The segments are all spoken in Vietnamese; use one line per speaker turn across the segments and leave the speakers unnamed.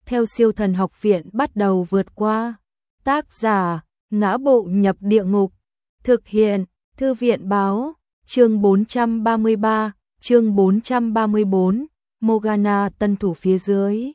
theo Siêu Thần Học Viện bắt đầu vượt qua. Tác giả: Ngã Bộ Nhập Địa Ngục. Thực hiện: Thư viện báo. Chương 433, chương 434, Morgana tân thủ phía dưới.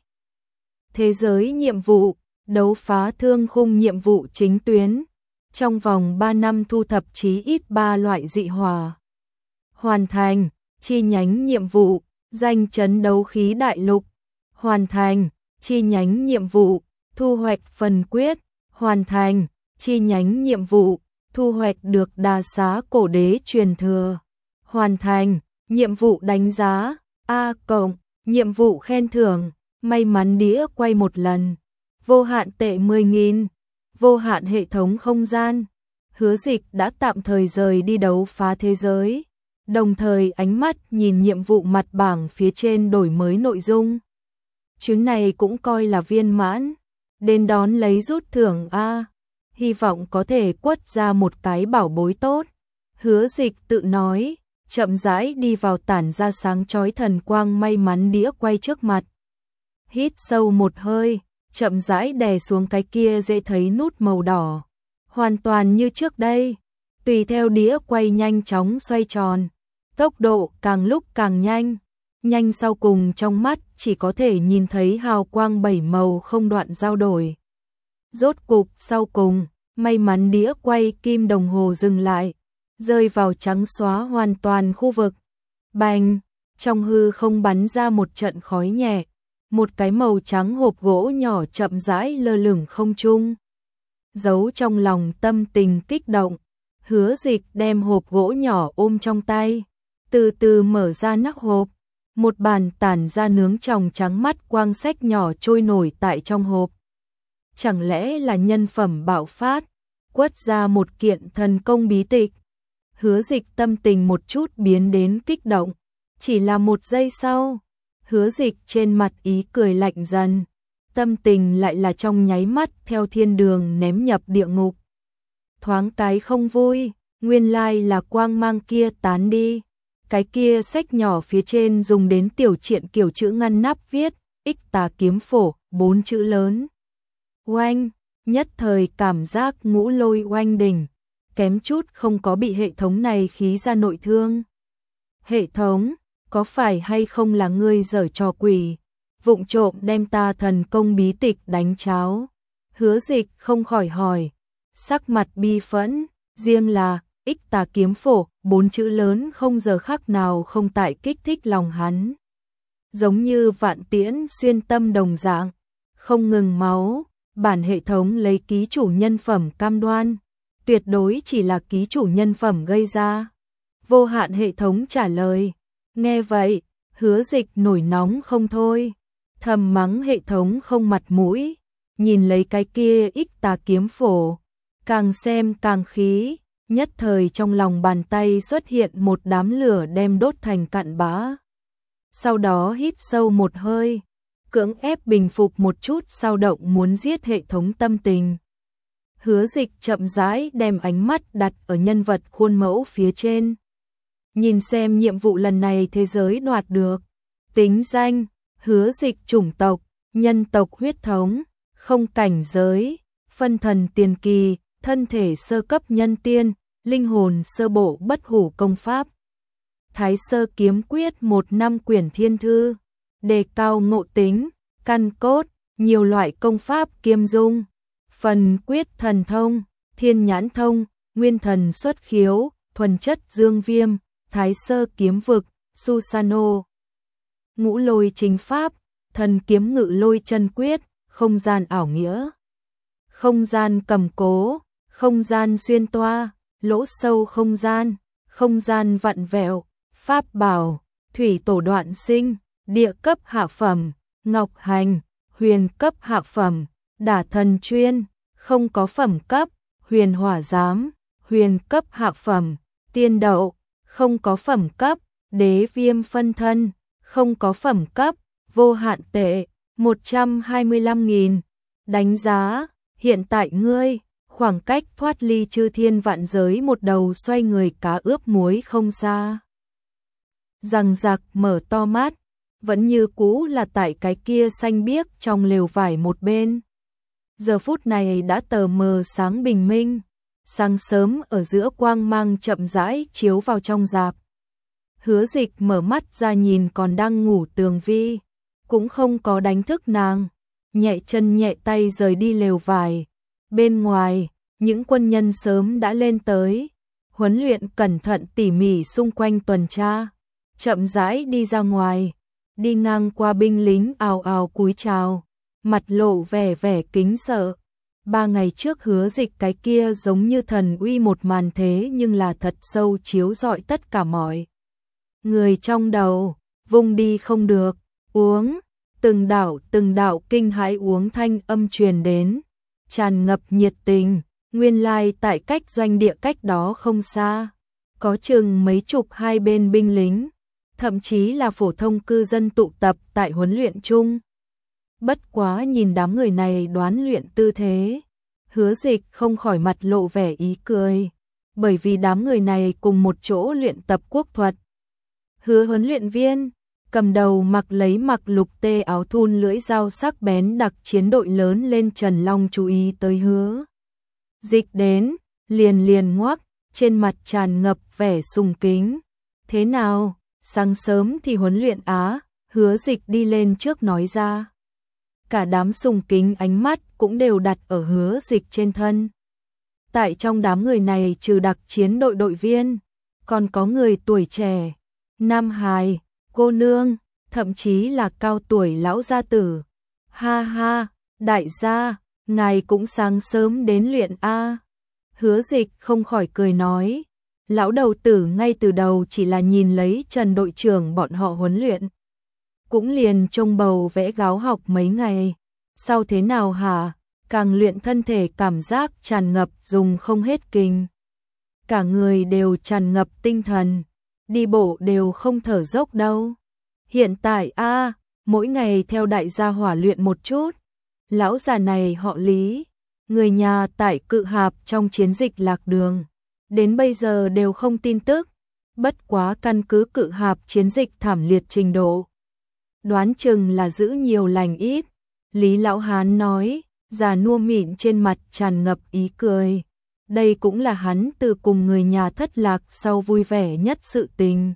Thế giới nhiệm vụ, đấu phá thương khung nhiệm vụ chính tuyến. Trong vòng 3 năm thu thập chí ít 3 loại dị hỏa. Hoàn thành, chi nhánh nhiệm vụ, danh chấn đấu khí đại lục. Hoàn thành, chi nhánh nhiệm vụ, thu hoạch phần quyết. Hoàn thành, chi nhánh nhiệm vụ, thu hoạch được đa xá cổ đế truyền thừa. Hoàn thành, nhiệm vụ đánh giá A+, nhiệm vụ khen thưởng, may mắn đĩa quay 1 lần, vô hạn tệ 10.000, vô hạn hệ thống không gian. Hứa Dịch đã tạm thời rời đi đấu phá thế giới, đồng thời ánh mắt nhìn nhiệm vụ mặt bảng phía trên đổi mới nội dung. Chuyến này cũng coi là viên mãn, đến đón lấy rút thưởng A, hy vọng có thể quất ra một cái bảo bối tốt. Hứa Dịch tự nói, chậm rãi đi vào tản ra sáng chói thần quang may mắn đĩa quay trước mặt. Hít sâu một hơi, chậm rãi đè xuống cái kia dễ thấy nút màu đỏ. Hoàn toàn như trước đây, tùy theo đĩa quay nhanh chóng xoay tròn, tốc độ càng lúc càng nhanh. Nhanh sau cùng trong mắt chỉ có thể nhìn thấy hào quang 7 màu không đoạn giao đổi. Rốt cục sau cùng, may mắn đĩa quay kim đồng hồ dừng lại, rơi vào trắng xóa hoàn toàn khu vực. Bành, trong hư không bắn ra một trận khói nhẹ, một cái màu trắng hộp gỗ nhỏ chậm rãi lơ lửng không trung. Giấu trong lòng tâm tình kích động, Hứa Dịch đem hộp gỗ nhỏ ôm trong tay, từ từ mở ra nắp hộp. Một bàn tản ra nướng tròng trắng mắt quang sách nhỏ trôi nổi tại trong hộp. Chẳng lẽ là nhân phẩm bạo phát, quất ra một kiện thần công bí tịch. Hứa Dịch tâm tình một chút biến đến kích động. Chỉ là một giây sau, Hứa Dịch trên mặt ý cười lạnh dần, tâm tình lại là trong nháy mắt theo thiên đường ném nhập địa ngục. Thoáng cái không vui, nguyên lai là quang mang kia tán đi. Cái kia sách nhỏ phía trên dùng đến tiểu truyện kiểu chữ ngăn nắp viết Ích Tà Kiếm Phổ 4 chữ lớn. Oanh, nhất thời cảm giác ngũ lôi oanh đỉnh, kém chút không có bị hệ thống này khí ra nội thương. Hệ thống, có phải hay không là ngươi giở trò quỷ, vụng trộm đem ta thần công bí tịch đánh cháo? Hứa Dịch không khỏi hỏi, sắc mặt bi phẫn, riêng là Ích Tà Kiếm Phổ 4 chữ lớn không giờ khác nào không tại kích thích lòng hắn. Giống như vạn tiễn xuyên tâm đồng dạng, không ngừng máu. Bản hệ thống lấy ký chủ nhân phẩm cam đoan, tuyệt đối chỉ là ký chủ nhân phẩm gây ra. Vô hạn hệ thống trả lời. Nghe vậy, Hứa Dịch nổi nóng không thôi, thầm mắng hệ thống không mặt mũi, nhìn lấy cái kia Ích Tà Kiếm Phổ, càng xem càng khí, nhất thời trong lòng bàn tay xuất hiện một đám lửa đem đốt thành cặn bã. Sau đó hít sâu một hơi, cưỡng ép bình phục một chút dao động muốn giết hệ thống tâm tình. Hứa Dịch chậm rãi đem ánh mắt đặt ở nhân vật khuôn mẫu phía trên. Nhìn xem nhiệm vụ lần này thế giới đoạt được. Tính danh, Hứa Dịch chủng tộc, nhân tộc huyết thống, không cảnh giới, phân thần tiền kỳ, thân thể sơ cấp nhân tiên, linh hồn sơ bộ bất hủ công pháp. Thái sơ kiếm quyết 1 năm quyển thiên thư, đề cao ngộ tính, căn cốt, nhiều loại công pháp kiêm dung, phần quyết thần thông, thiên nhãn thông, nguyên thần xuất khiếu, thuần chất dương viêm, thái sơ kiếm vực, Susano, ngũ lôi chính pháp, thần kiếm ngự lôi chân quyết, không gian ảo nghĩa, không gian cầm cố, không gian xuyên toa, lỗ sâu không gian vặn vẹo, pháp bảo, thủy tổ đoạn sinh, địa cấp hạ phẩm, ngọc hành, huyền cấp hạ phẩm, đả thần chuyên, không có phẩm cấp, huyền hỏa giám, huyền cấp hạ phẩm, tiên đậu, không có phẩm cấp, đế viêm phân thân, không có phẩm cấp, vô hạn tệ, 125.000. Đánh giá, hiện tại ngươi, khoảng cách thoát ly chư thiên vạn giới một đầu xoay người cá ướp muối không xa. Rằng giặc mở to mắt, vẫn như cũ là tại cái kia xanh biếc trong lều vải một bên. Giờ phút này đã tờ mờ sáng bình minh, sáng sớm ở giữa quang mang chậm rãi chiếu vào trong rạp. Hứa Dịch mở mắt ra nhìn còn đang ngủ Tường Vi, cũng không có đánh thức nàng, nhẹ chân nhẹ tay rời đi lều vải. Bên ngoài, những quân nhân sớm đã lên tới, huấn luyện cẩn thận tỉ mỉ xung quanh tuần tra, chậm rãi đi ra ngoài, đi ngang qua binh lính ào ào cúi chào, mặt lộ vẻ vẻ kính sợ. 3 ngày trước Hứa Dịch cái kia giống như thần uy một màn thế nhưng là thật sâu chiếu rọi tất cả mọi người trong đầu, vùng đi không được, uống, từng đạo kinh hãi uống thanh âm truyền đến, tràn ngập nhiệt tình, nguyên lai tại cách doanh địa cách đó không xa, có chừng mấy chục hai bên binh lính, thậm chí là phổ thông cư dân tụ tập tại huấn luyện chung. Bất quá nhìn đám người này đoán luyện tư thế, Hứa Dịch không khỏi mặt lộ vẻ ý cười, bởi vì đám người này cùng một chỗ luyện tập quốc thuật. Hứa huấn luyện viên, cầm đầu mặc lục tê áo thun lưỡi dao sắc bén đặc chiến đội lớn lên Trần Long chú ý tới Hứa Dịch đến, liền ngoác, trên mặt tràn ngập vẻ sùng kính. Thế nào, sáng sớm thì huấn luyện á, Hứa Dịch đi lên trước nói ra. Cả đám sùng kính ánh mắt cũng đều đặt ở Hứa Dịch trên thân. Tại trong đám người này trừ đặc chiến đội đội viên, còn có người tuổi trẻ, nam hài, cô nương, thậm chí là cao tuổi lão gia tử. Ha ha, đại gia, ngài cũng sáng sớm đến luyện a. Hứa Dịch không khỏi cười nói, lão đầu tử ngay từ đầu chỉ là nhìn lấy Trần đội trưởng bọn họ huấn luyện, cũng liền trông bầu vẽ gáo học mấy ngày. Sau thế nào hả? Càng luyện thân thể cảm giác tràn ngập dùng không hết kinh. Cả người đều tràn ngập tinh thần, đi bộ đều không thở dốc đâu. Hiện tại mỗi ngày theo đại gia hỏa luyện một chút. Lão già này họ Lý, người nhà tại Cự Hạp trong chiến dịch lạc đường, đến bây giờ đều không tin tức. Bất quá căn cứ Cự Hạp chiến dịch thảm liệt trình độ, đoán chừng là giữ nhiều lành ít. Lý lão hán nói, già nua mịn trên mặt tràn ngập ý cười. Đây cũng là hắn từ cùng người nhà thất lạc sau vui vẻ nhất sự tình.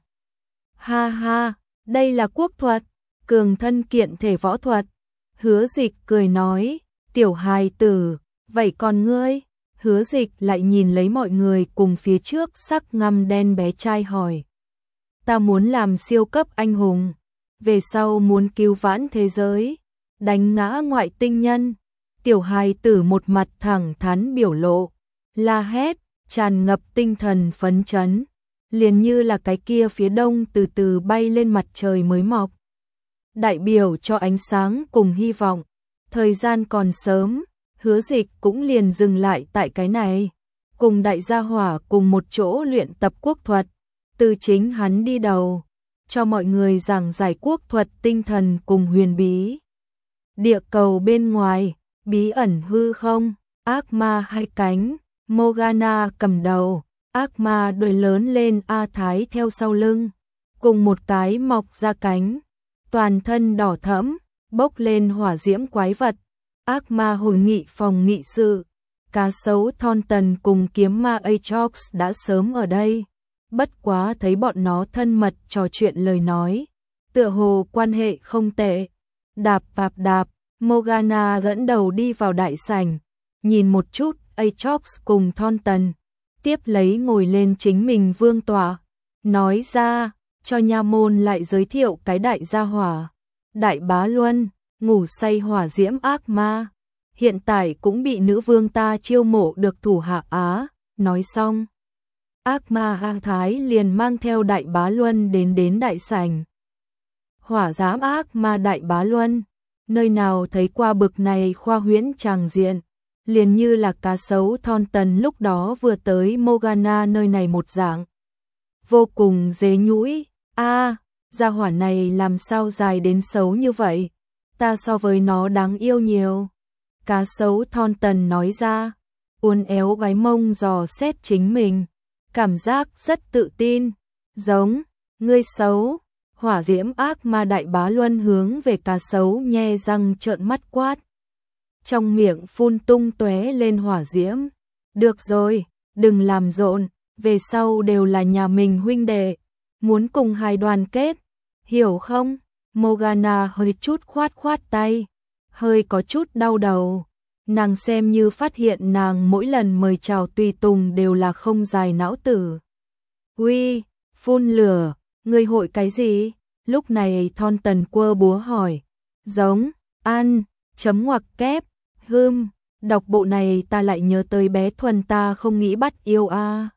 Ha ha, đây là quốc thuật, cường thân kiện thể võ thuật. Hứa Dịch cười nói, tiểu hài tử, vậy còn ngươi? Hứa Dịch lại nhìn lấy mọi người cùng phía trước sắc ngăm đen bé trai hỏi. Ta muốn làm siêu cấp anh hùng, về sau muốn cứu vãn thế giới, đánh ngã ngoại tinh nhân. Tiểu hài tử một mặt thẳng thắn biểu lộ, la hét, tràn ngập tinh thần phấn chấn, liền như là cái kia phía đông từ từ bay lên mặt trời mới mọc, đại biểu cho ánh sáng cùng hy vọng. Thời gian còn sớm, Hứa Dịch cũng liền dừng lại tại cái này, cùng đại gia hỏa cùng một chỗ luyện tập quốc thuật, từ chính hắn đi đầu, cho mọi người giảng giải quốc thuật tinh thần cùng huyền bí. Địa cầu bên ngoài, bí ẩn hư không, ác ma hai cánh, Morgana cầm đầu, ác ma đuôi lớn lên A Thái theo sau lưng, cùng một cái mọc ra cánh, toàn thân đỏ thẫm, bốc lên hỏa diễm quái vật. Ác ma hội nghị phòng nghị sự, cá sấu Thornton cùng kiếm ma Atrox đã sớm ở đây, bất quá thấy bọn nó thân mật trò chuyện lời nói, tựa hồ quan hệ không tệ. Đạp, Morgana dẫn đầu đi vào đại sảnh, nhìn một chút Atrox cùng Thornton, tiếp lấy ngồi lên chính mình vương tọa, nói ra, cho nha môn lại giới thiệu cái đại gia hỏa, Đại Bá Luân, ngủ say hỏa diễm ác ma, hiện tại cũng bị nữ vương ta chiêu mộ được thủ hạ á. Nói xong, ác ma A Thái liền mang theo Đại Bá Luân đến đại sảnh. Hỏa giám ác ma Đại Bá Luân, nơi nào thấy qua bực này khoa huyễn tràng diện, liền như là cá sấu Thornton lúc đó vừa tới Morgana nơi này một dạng, vô cùng dế nhũi. Gia hỏa này làm sao dài đến xấu như vậy, ta so với nó đáng yêu nhiều. Cá sấu Thornton nói ra, uốn éo gái mông dò xét chính mình, cảm giác rất tự tin. Giống, ngươi xấu. Hỏa diễm ác ma đại bá luân hướng về cá sấu nhe răng trợn mắt quát. Trong miệng phun tung tóe lên hỏa diễm. Được rồi, đừng làm rộn, về sau đều là nhà mình huynh đệ, muốn cùng hai đoàn kết, hiểu không? Morgana hơi chút khoát khoát tay, hơi có chút đau đầu. Nàng xem như phát hiện nàng mỗi lần mời chào tùy tùng đều là không dài não tử. Uy, phun lửa, ngươi hội cái gì? Lúc này Thornton quơ búa hỏi. Giống, ăn, chấm ngoặc kép, đọc bộ này ta lại nhớ tới bé Thuần ta không nghĩ bắt yêu a.